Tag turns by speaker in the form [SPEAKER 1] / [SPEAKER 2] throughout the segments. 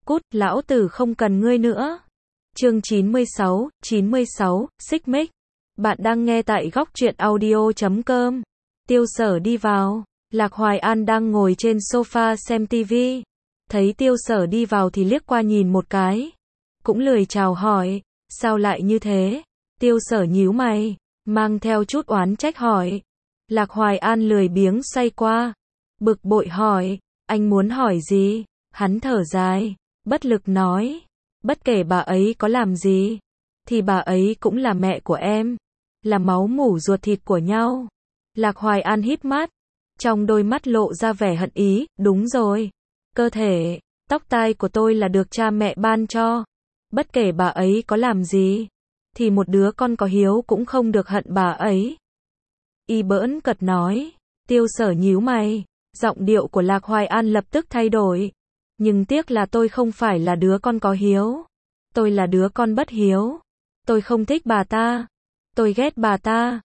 [SPEAKER 1] Cút, lão tử không cần ngươi nữa. Chương 96, Xích Mích. Bạn đang nghe tại góc truyện audio.com. Tiêu Sở đi vào. Lạc Hoài An đang ngồi trên sofa xem tivi. Thấy Tiêu Sở đi vào thì liếc qua nhìn một cái. Cũng lười chào hỏi. Sao lại như thế? Tiêu Sở nhíu mày, mang theo chút oán trách hỏi. Lạc Hoài An lười biếng xoay qua. Bực bội hỏi. Anh muốn hỏi gì? Hắn thở dài, bất lực nói. Bất kể bà ấy có làm gì, thì bà ấy cũng là mẹ của em. Là máu mủ ruột thịt của nhau. Lạc Hoài An híp mắt. Trong đôi mắt lộ ra vẻ hận ý. Đúng rồi. Cơ thể, tóc tai của tôi là được cha mẹ ban cho. Bất kể bà ấy có làm gì, thì một đứa con có hiếu cũng không được hận bà ấy. Y bỡn cợt nói. Tiêu Sở nhíu mày. Giọng điệu của Lạc Hoài An lập tức thay đổi. Nhưng tiếc là tôi không phải là đứa con có hiếu. Tôi là đứa con bất hiếu. Tôi không thích bà ta. Tôi ghét bà ta.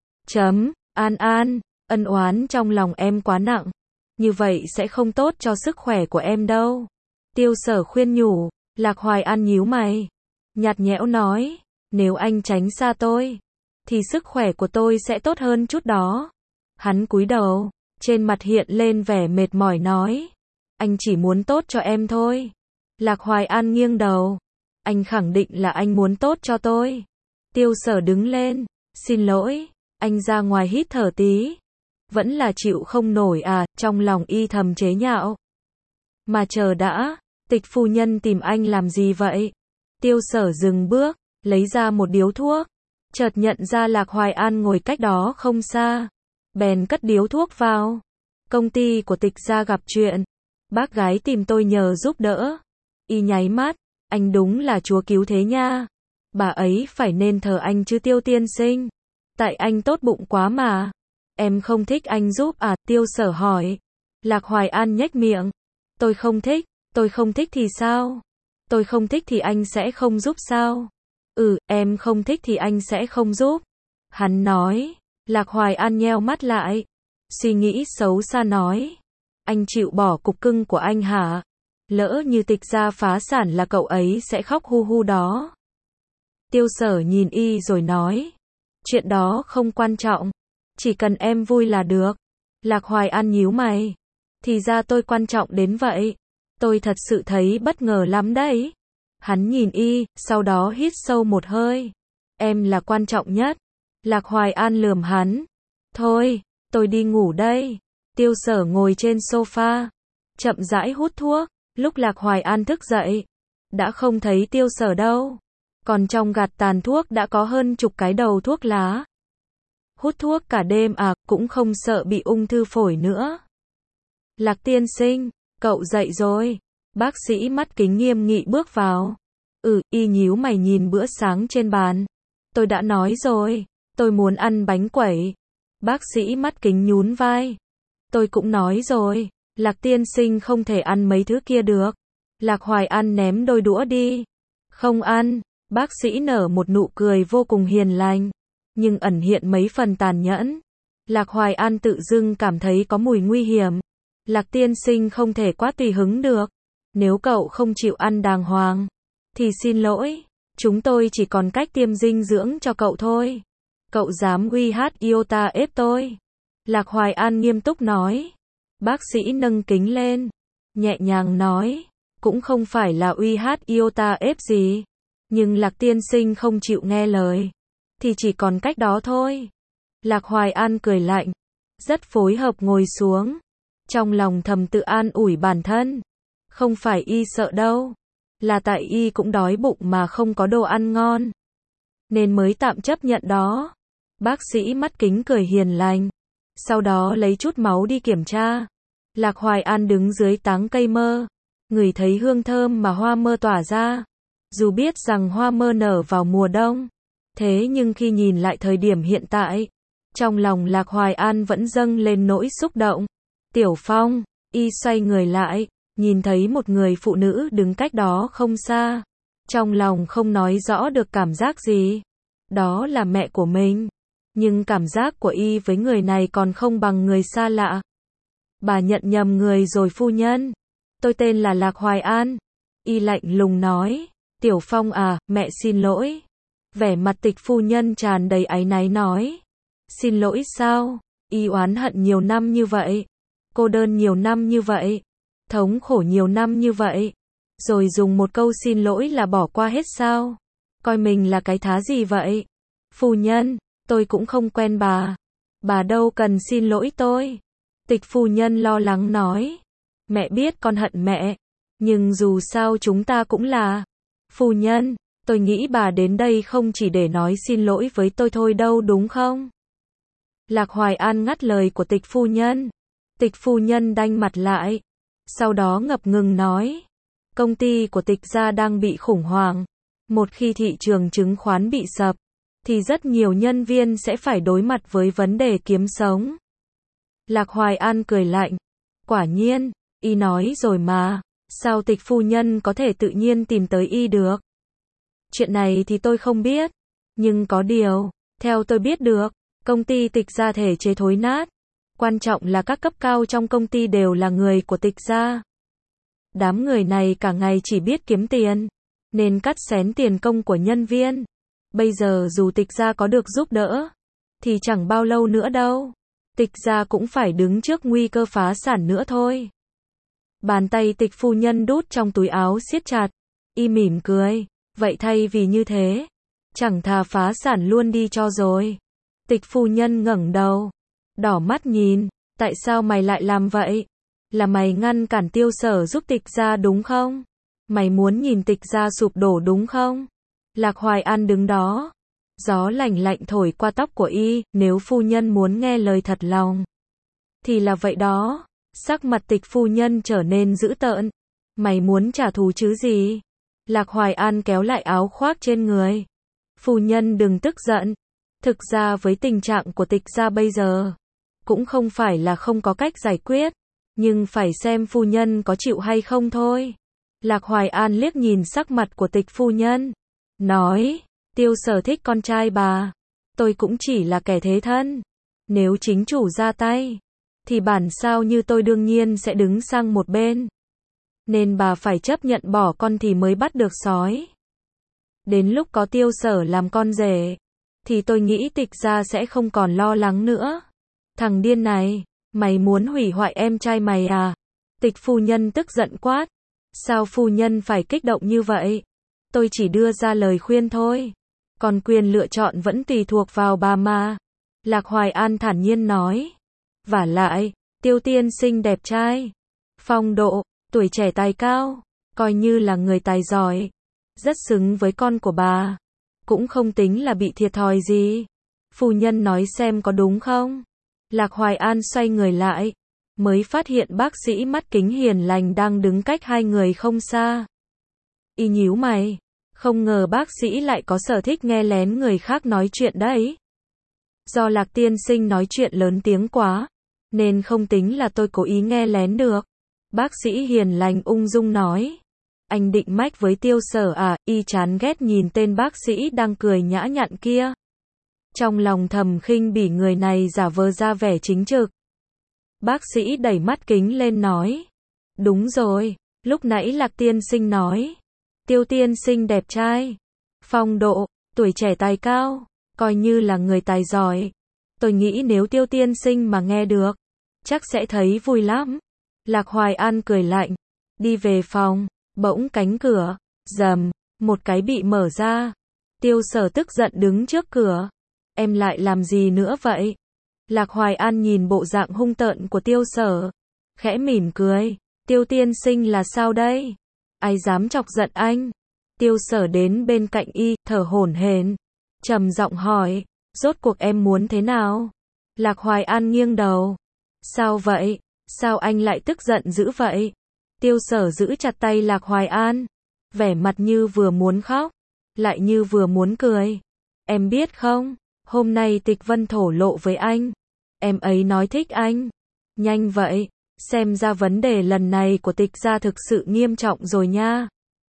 [SPEAKER 1] An An, ân oán trong lòng em quá nặng. Như vậy sẽ không tốt cho sức khỏe của em đâu. Tiêu Sở khuyên nhủ. Lạc Hoài An nhíu mày. Nhạt nhẽo nói. Nếu anh tránh xa tôi, thì sức khỏe của tôi sẽ tốt hơn chút đó. Hắn cúi đầu. Trên mặt hiện lên vẻ mệt mỏi nói. Anh chỉ muốn tốt cho em thôi. Lạc Hoài An nghiêng đầu. Anh khẳng định là anh muốn tốt cho tôi. Tiêu Sở đứng lên. Xin lỗi. Anh ra ngoài hít thở tí. Vẫn là chịu không nổi à, trong lòng y thầm chế nhạo. Mà chờ đã, Tịch phu nhân tìm anh làm gì vậy? Tiêu Sở dừng bước, lấy ra một điếu thuốc. Chợt nhận ra Lạc Hoài An ngồi cách đó không xa. Bèn cất điếu thuốc vào. Công ty của Tịch gia gặp chuyện. Bác gái tìm tôi nhờ giúp đỡ. Y nháy mắt. Anh đúng là chúa cứu thế nha. Bà ấy phải nên thờ anh chứ Tiêu tiên sinh. Tại anh tốt bụng quá mà. Em không thích anh giúp à? Tiêu Sở hỏi. Lạc Hoài An nhếch miệng. Tôi không thích thì sao? Tôi không thích thì anh sẽ không giúp sao? Em không thích thì anh sẽ không giúp. Hắn nói. Lạc Hoài An nheo mắt lại. Suy nghĩ xấu xa nói. Anh chịu bỏ cục cưng của anh hả? Lỡ như Tịch gia phá sản là cậu ấy sẽ khóc hu hu đó. Tiêu Sở nhìn y rồi nói. Chuyện đó không quan trọng. Chỉ cần em vui là được. Lạc Hoài An nhíu mày. Thì ra tôi quan trọng đến vậy. Tôi thật sự thấy bất ngờ lắm đấy. Hắn nhìn y, sau đó hít sâu một hơi. Em là quan trọng nhất. Lạc Hoài An lườm hắn. Thôi, tôi đi ngủ đây. Tiêu Sở ngồi trên sofa, chậm rãi hút thuốc. Lúc Lạc Hoài An thức dậy, đã không thấy Tiêu Sở đâu. Còn trong gạt tàn thuốc đã có hơn chục cái đầu thuốc lá. Hút thuốc cả đêm à, cũng không sợ bị ung thư phổi nữa. Lạc tiên sinh, cậu dậy rồi. Bác sĩ mắt kính nghiêm nghị bước vào. Y nhíu mày nhìn bữa sáng trên bàn. Tôi đã nói rồi, tôi muốn ăn bánh quẩy. Bác sĩ mắt kính nhún vai. Tôi cũng nói rồi, Lạc tiên sinh không thể ăn mấy thứ kia được. Lạc Hoài An ném đôi đũa đi. Không ăn. Bác sĩ nở một nụ cười vô cùng hiền lành, nhưng ẩn hiện mấy phần tàn nhẫn. Lạc Hoài An tự dưng cảm thấy có mùi nguy hiểm. Lạc tiên sinh không thể quá tùy hứng được. Nếu cậu không chịu ăn đàng hoàng, thì xin lỗi, chúng tôi chỉ còn cách tiêm dinh dưỡng cho cậu thôi. Cậu dám uy hát iota ép tôi? Lạc Hoài An nghiêm túc nói. Bác sĩ nâng kính lên, nhẹ nhàng nói. Cũng không phải là uy hát iota ép gì. Nhưng Lạc tiên sinh không chịu nghe lời, thì chỉ còn cách đó thôi. Lạc Hoài An cười lạnh, rất phối hợp ngồi xuống. Trong lòng thầm tự an ủi bản thân. Không phải y sợ đâu. Là tại y cũng đói bụng mà không có đồ ăn ngon. Nên mới tạm chấp nhận đó. Bác sĩ mắt kính cười hiền lành. Sau đó lấy chút máu đi kiểm tra. Lạc Hoài An đứng dưới tán cây mơ. Ngửi thấy hương thơm mà hoa mơ tỏa ra. Dù biết rằng hoa mơ nở vào mùa đông. Thế nhưng khi nhìn lại thời điểm hiện tại, trong lòng Lạc Hoài An vẫn dâng lên nỗi xúc động. Tiểu Phong, y xoay người lại, nhìn thấy một người phụ nữ đứng cách đó không xa. Trong lòng không nói rõ được cảm giác gì. Đó là mẹ của mình. Nhưng cảm giác của y với người này còn không bằng người xa lạ. Bà nhận nhầm người rồi phu nhân. Tôi tên là Lạc Hoài An. Y lạnh lùng nói, Tiểu Phong à, mẹ xin lỗi. Vẻ mặt Tịch phu nhân tràn đầy áy náy nói, xin lỗi sao? Y oán hận nhiều năm như vậy, cô đơn nhiều năm như vậy, thống khổ nhiều năm như vậy, rồi dùng một câu xin lỗi là bỏ qua hết sao? Coi mình là cái thá gì vậy? Phu nhân, tôi cũng không quen bà đâu cần xin lỗi tôi. Tịch phu nhân lo lắng nói, mẹ biết con hận mẹ, nhưng dù sao chúng ta cũng là phu nhân, tôi nghĩ bà đến đây không chỉ để nói xin lỗi với tôi thôi đâu đúng không? Lạc Hoài An ngắt lời của Tịch phu nhân. Tịch phu nhân đanh mặt lại, sau đó ngập ngừng nói, công ty của Tịch gia đang bị khủng hoảng, một khi thị trường chứng khoán bị sập, thì rất nhiều nhân viên sẽ phải đối mặt với vấn đề kiếm sống. Lạc Hoài An cười lạnh, quả nhiên, y nói rồi mà, sao Tịch phu nhân có thể tự nhiên tìm tới y được? Chuyện này thì tôi không biết, nhưng có điều, theo tôi biết được, công ty Tịch gia thể chế thối nát, quan trọng là các cấp cao trong công ty đều là người của Tịch gia. Đám người này cả ngày chỉ biết kiếm tiền, nên cắt xén tiền công của nhân viên. Bây giờ dù Tịch gia có được giúp đỡ, thì chẳng bao lâu nữa đâu, Tịch gia cũng phải đứng trước nguy cơ phá sản nữa thôi. Bàn tay Tịch phu nhân đút trong túi áo siết chặt, y mỉm cười, vậy thay vì như thế, chẳng thà phá sản luôn đi cho rồi. Tịch phu nhân ngẩng đầu, đỏ mắt nhìn, tại sao mày lại làm vậy? Là mày ngăn cản Tiêu Sở giúp Tịch gia đúng không? Mày muốn nhìn Tịch gia sụp đổ đúng không? Lạc Hoài An đứng đó, gió lạnh lạnh thổi qua tóc của y, nếu phu nhân muốn nghe lời thật lòng, thì là vậy đó. Sắc mặt Tịch phu nhân trở nên dữ tợn, mày muốn trả thù chứ gì? Lạc Hoài An kéo lại áo khoác trên người. Phu nhân đừng tức giận, thực ra với tình trạng của Tịch gia bây giờ, cũng không phải là không có cách giải quyết, nhưng phải xem phu nhân có chịu hay không thôi. Lạc Hoài An liếc nhìn sắc mặt của Tịch phu nhân, nói, Tiêu Sở thích con trai bà, tôi cũng chỉ là kẻ thế thân. Nếu chính chủ ra tay, thì bản sao như tôi đương nhiên sẽ đứng sang một bên. Nên bà phải chấp nhận bỏ con thì mới bắt được sói. Đến lúc có Tiêu Sở làm con rể, thì tôi nghĩ Tịch gia sẽ không còn lo lắng nữa. Thằng điên này, mày muốn hủy hoại em trai mày à? Tịch phu nhân tức giận quát. Sao phu nhân phải kích động như vậy? Tôi chỉ đưa ra lời khuyên thôi. Còn quyền lựa chọn vẫn tùy thuộc vào bà mà. Lạc Hoài An thản nhiên nói. Vả lại, Tiêu tiên sinh đẹp trai, phong độ, tuổi trẻ tài cao, coi như là người tài giỏi, rất xứng với con của bà, cũng không tính là bị thiệt thòi gì. Phu nhân nói xem có đúng không? Lạc Hoài An xoay người lại, mới phát hiện bác sĩ mắt kính hiền lành đang đứng cách hai người không xa. Y nhíu mày, không ngờ bác sĩ lại có sở thích nghe lén người khác nói chuyện đấy. Do Lạc tiên sinh nói chuyện lớn tiếng quá, nên không tính là tôi cố ý nghe lén được. Bác sĩ hiền lành ung dung nói. Anh định mách với Tiêu Sở à? Y chán ghét nhìn tên bác sĩ đang cười nhã nhặn kia. Trong lòng thầm khinh bỉ người này giả vờ ra vẻ chính trực. Bác sĩ đẩy mắt kính lên nói. Đúng rồi, lúc nãy Lạc tiên sinh nói. Tiêu tiên sinh đẹp trai, phong độ, tuổi trẻ tài cao, coi như là người tài giỏi. Tôi nghĩ nếu Tiêu tiên sinh mà nghe được, chắc sẽ thấy vui lắm. Lạc Hoài An cười lạnh, đi về phòng, bỗng cánh cửa, rầm, một cái bị mở ra. Tiêu Sở tức giận đứng trước cửa. Em lại làm gì nữa vậy? Lạc Hoài An nhìn bộ dạng hung tợn của Tiêu Sở, khẽ mỉm cười. Tiêu tiên sinh là sao đây? Ai dám chọc giận anh? Tiêu Sở đến bên cạnh y, thở hổn hển, trầm giọng hỏi, rốt cuộc em muốn thế nào? Lạc Hoài An nghiêng đầu. Sao vậy? Sao anh lại tức giận dữ vậy? Tiêu Sở giữ chặt tay Lạc Hoài An, vẻ mặt như vừa muốn khóc, lại như vừa muốn cười. Em biết không, hôm nay Tịch Vân thổ lộ với anh. Em ấy nói thích anh. Nhanh vậy, xem ra vấn đề lần này của Tịch gia thực sự nghiêm trọng rồi nha.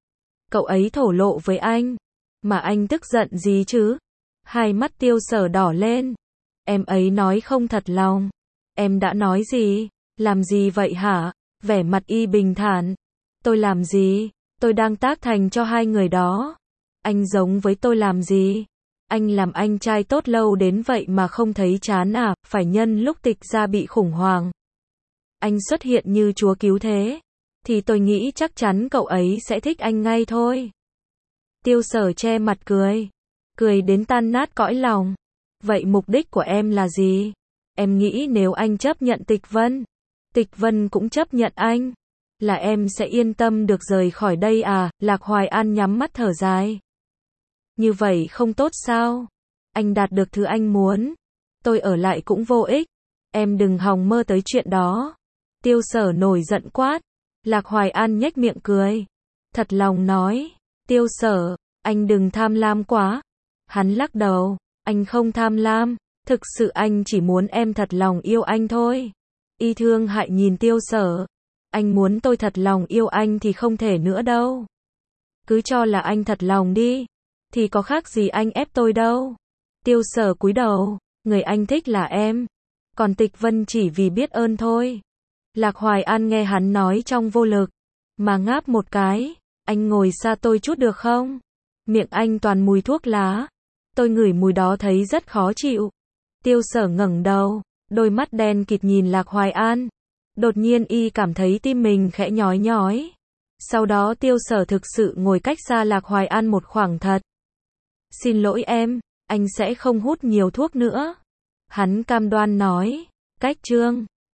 [SPEAKER 1] Cậu ấy thổ lộ với anh, mà anh tức giận gì chứ? Hai mắt Tiêu Sở đỏ lên. Em ấy nói không thật lòng. Em đã nói gì? Làm gì vậy hả? Vẻ mặt y bình thản. Tôi làm gì? Tôi đang tác thành cho hai người đó. Anh giống với tôi làm gì? Anh làm anh trai tốt lâu đến vậy mà không thấy chán à? Phải nhân lúc Tịch Gia bị khủng hoảng, anh xuất hiện như chúa cứu thế, thì tôi nghĩ chắc chắn cậu ấy sẽ thích anh ngay thôi. Tiêu Sở che mặt cười. Cười đến tan nát cõi lòng. Vậy mục đích của em là gì? Em nghĩ nếu anh chấp nhận Tịch Vân cũng chấp nhận anh, là em sẽ yên tâm được rời khỏi đây à? Lạc Hoài An nhắm mắt thở dài. Như vậy không tốt sao? Anh đạt được thứ anh muốn, tôi ở lại cũng vô ích. Em đừng hòng mơ tới chuyện đó. Tiêu Sở nổi giận quát. Lạc Hoài An nhếch miệng cười. Thật lòng nói. Tiêu Sở, anh đừng tham lam quá. Hắn lắc đầu. Anh không tham lam. Thực sự anh chỉ muốn em thật lòng yêu anh thôi. Y thương hại nhìn Tiêu Sở. Anh muốn tôi thật lòng yêu anh thì không thể nữa đâu. Cứ cho là anh thật lòng đi, thì có khác gì anh ép tôi đâu. Tiêu Sở cúi đầu. Người anh thích là em, còn Tịch Vân chỉ vì biết ơn thôi. Lạc Hoài An nghe hắn nói trong vô lực, mà ngáp một cái. Anh ngồi xa tôi chút được không? Miệng anh toàn mùi thuốc lá. Tôi ngửi mùi đó thấy rất khó chịu. Tiêu Sở ngẩng đầu, đôi mắt đen kịt nhìn Lạc Hoài An. Đột nhiên y cảm thấy tim mình khẽ nhói nhói. Sau đó Tiêu Sở thực sự ngồi cách xa Lạc Hoài An một khoảng thật. Xin lỗi em, anh sẽ không hút nhiều thuốc nữa. Hắn cam đoan nói. Cách chương